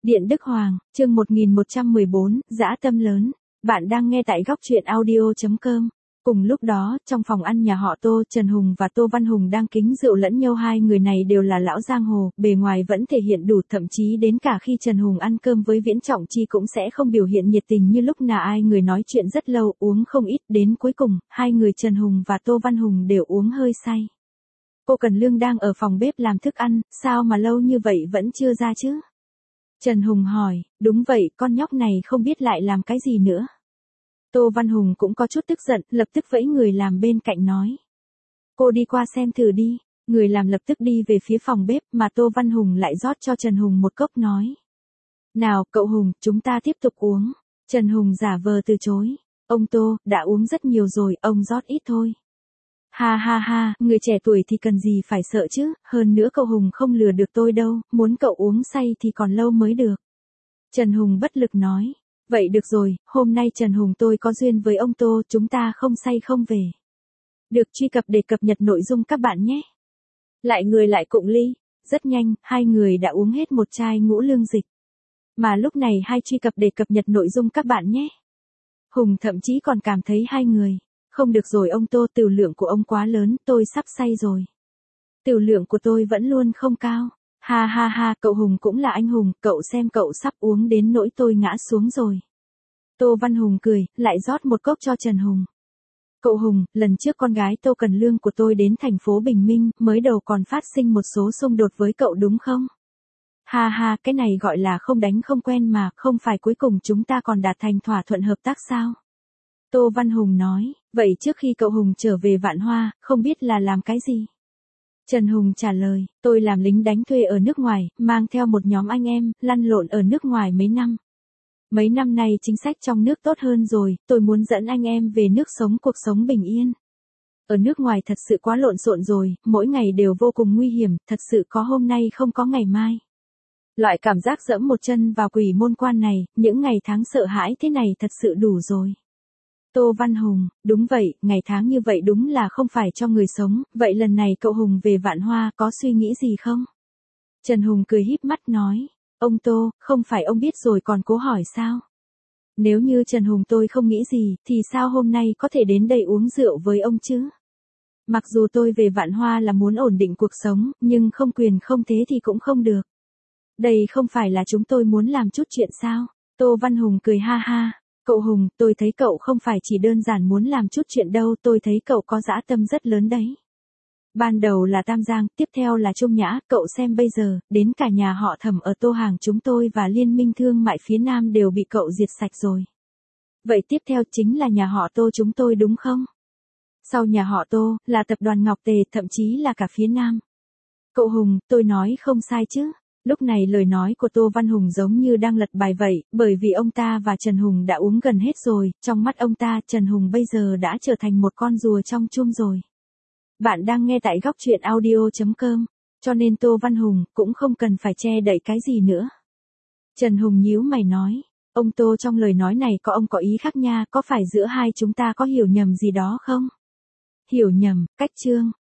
Điện Đức Hoàng, chương 1114, dã tâm lớn. Bạn đang nghe tại góc truyện audio.com. Cùng lúc đó, trong phòng ăn nhà họ Tô, Trần Hùng và Tô Văn Hùng đang kính rượu lẫn nhau. Hai người này đều là lão giang hồ, bề ngoài vẫn thể hiện đủ, thậm chí đến cả khi Trần Hùng ăn cơm với Viễn Trọng Chi cũng sẽ không biểu hiện nhiệt tình như lúc nào. Ai người nói chuyện rất lâu, uống không ít, đến cuối cùng, hai người Trần Hùng và Tô Văn Hùng đều uống hơi say. Cô Cần Lương đang ở phòng bếp làm thức ăn, sao mà lâu như vậy vẫn chưa ra chứ? Trần Hùng hỏi, đúng vậy, con nhóc này không biết lại làm cái gì nữa. Tô Văn Hùng cũng có chút tức giận, lập tức vẫy người làm bên cạnh nói. Cô đi qua xem thử đi. Người làm lập tức đi về phía phòng bếp mà Tô Văn Hùng lại rót cho Trần Hùng một cốc nói. Nào, cậu Hùng, chúng ta tiếp tục uống. Trần Hùng giả vờ từ chối. Ông Tô, đã uống rất nhiều rồi, ông rót ít thôi. Ha ha ha, người trẻ tuổi thì cần gì phải sợ chứ, hơn nữa cậu Hùng không lừa được tôi đâu, muốn cậu uống say thì còn lâu mới được. Trần Hùng bất lực nói, vậy được rồi, hôm nay Trần Hùng tôi có duyên với ông Tô, chúng ta không say không về. Được truy cập để cập nhật nội dung các bạn nhé. Lại người lại cụng ly, rất nhanh, hai người đã uống hết một chai ngũ lương dịch. Mà lúc này hai truy cập để cập nhật nội dung các bạn nhé. Hùng thậm chí còn cảm thấy hai người. Không được rồi ông Tô, tửu lượng của ông quá lớn, tôi sắp say rồi. Tửu lượng của tôi vẫn luôn không cao. Ha ha ha, cậu Hùng cũng là anh hùng, cậu xem cậu sắp uống đến nỗi tôi ngã xuống rồi. Tô Văn Hùng cười, lại rót một cốc cho Trần Hùng. Cậu Hùng, lần trước con gái Tô Cần Lương của tôi đến thành phố Bình Minh, mới đầu còn phát sinh một số xung đột với cậu đúng không? Ha ha, cái này gọi là không đánh không quen mà, không phải cuối cùng chúng ta còn đạt thành thỏa thuận hợp tác sao? Tô Văn Hùng nói, vậy trước khi cậu Hùng trở về Vạn Hoa, không biết là làm cái gì? Trần Hùng trả lời, tôi làm lính đánh thuê ở nước ngoài, mang theo một nhóm anh em, lăn lộn ở nước ngoài mấy năm. Mấy năm nay chính sách trong nước tốt hơn rồi, tôi muốn dẫn anh em về nước sống cuộc sống bình yên. Ở nước ngoài thật sự quá lộn xộn rồi, mỗi ngày đều vô cùng nguy hiểm, thật sự có hôm nay không có ngày mai. Loại cảm giác dẫm một chân vào quỷ môn quan này, những ngày tháng sợ hãi thế này thật sự đủ rồi. Tô Văn Hùng, đúng vậy, ngày tháng như vậy đúng là không phải cho người sống, vậy lần này cậu Hùng về Vạn Hoa có suy nghĩ gì không? Trần Hùng cười híp mắt nói, ông Tô, không phải ông biết rồi còn cố hỏi sao? Nếu như Trần Hùng tôi không nghĩ gì, thì sao hôm nay có thể đến đây uống rượu với ông chứ? Mặc dù tôi về Vạn Hoa là muốn ổn định cuộc sống, nhưng không quyền không thế thì cũng không được. Đây không phải là chúng tôi muốn làm chút chuyện sao? Tô Văn Hùng cười ha ha. Cậu Hùng, tôi thấy cậu không phải chỉ đơn giản muốn làm chút chuyện đâu, tôi thấy cậu có dã tâm rất lớn đấy. Ban đầu là Tam Giang, tiếp theo là Trung Nhã, cậu xem bây giờ, đến cả nhà họ Thẩm ở Tô Hàng chúng tôi và Liên minh thương mại phía Nam đều bị cậu diệt sạch rồi. Vậy tiếp theo chính là nhà họ Tô chúng tôi đúng không? Sau nhà họ Tô, là tập đoàn Ngọc Tề, thậm chí là cả phía Nam. Cậu Hùng, tôi nói không sai chứ? Lúc này lời nói của Tô Văn Hùng giống như đang lật bài vậy, bởi vì ông ta và Trần Hùng đã uống gần hết rồi, trong mắt ông ta, Trần Hùng bây giờ đã trở thành một con rùa trong chum rồi. Bạn đang nghe tại góc truyện audio.com, cho nên Tô Văn Hùng cũng không cần phải che đậy cái gì nữa. Trần Hùng nhíu mày nói, ông Tô trong lời nói này ông có ý khác nha, có phải giữa hai chúng ta có hiểu nhầm gì đó không? Hiểu nhầm, cách chương,